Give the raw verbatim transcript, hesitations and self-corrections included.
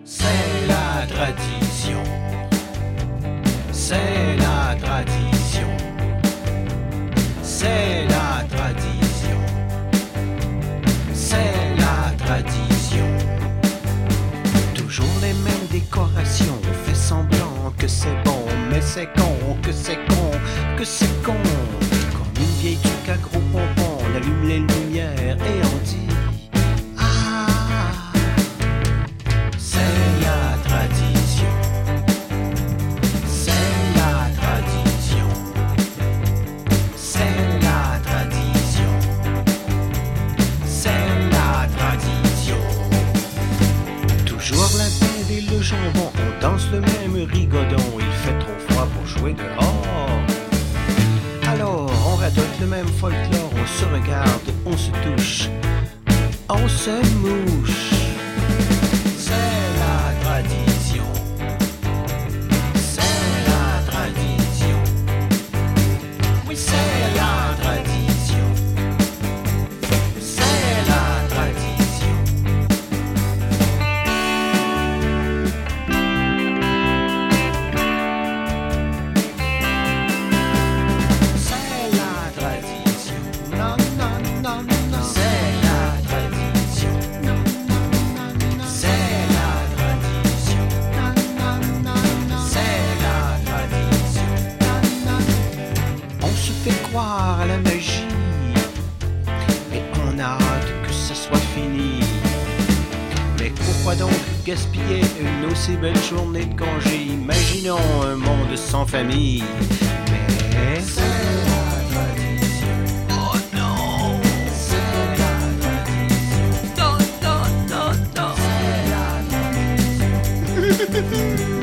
C'est la tradition. C'est la tradition. C'est la tradition. C'est la tradition. Toujours les mêmes décorations. On fait semblant que c'est bon, mais c'est con, que c'est con, que c'est con. Comme une vieille truc à gros pompons, on allume les lumières et on dit le jambon, on danse le même rigodon. Il fait trop froid pour jouer dehors. Alors on radote le même folklore. On se regarde, on se touche, on se mouche. C'est la tradition. C'est la tradition. Oui, c'est la tradition. C'est la tradition. Croire à la magie, et on a hâte que ça soit fini. Mais pourquoi donc gaspiller une aussi belle journée de congé? Imaginons un monde sans famille. Mais c'est la tradition. Oh non, c'est la tradition. Non, non, non, non, c'est la tradition.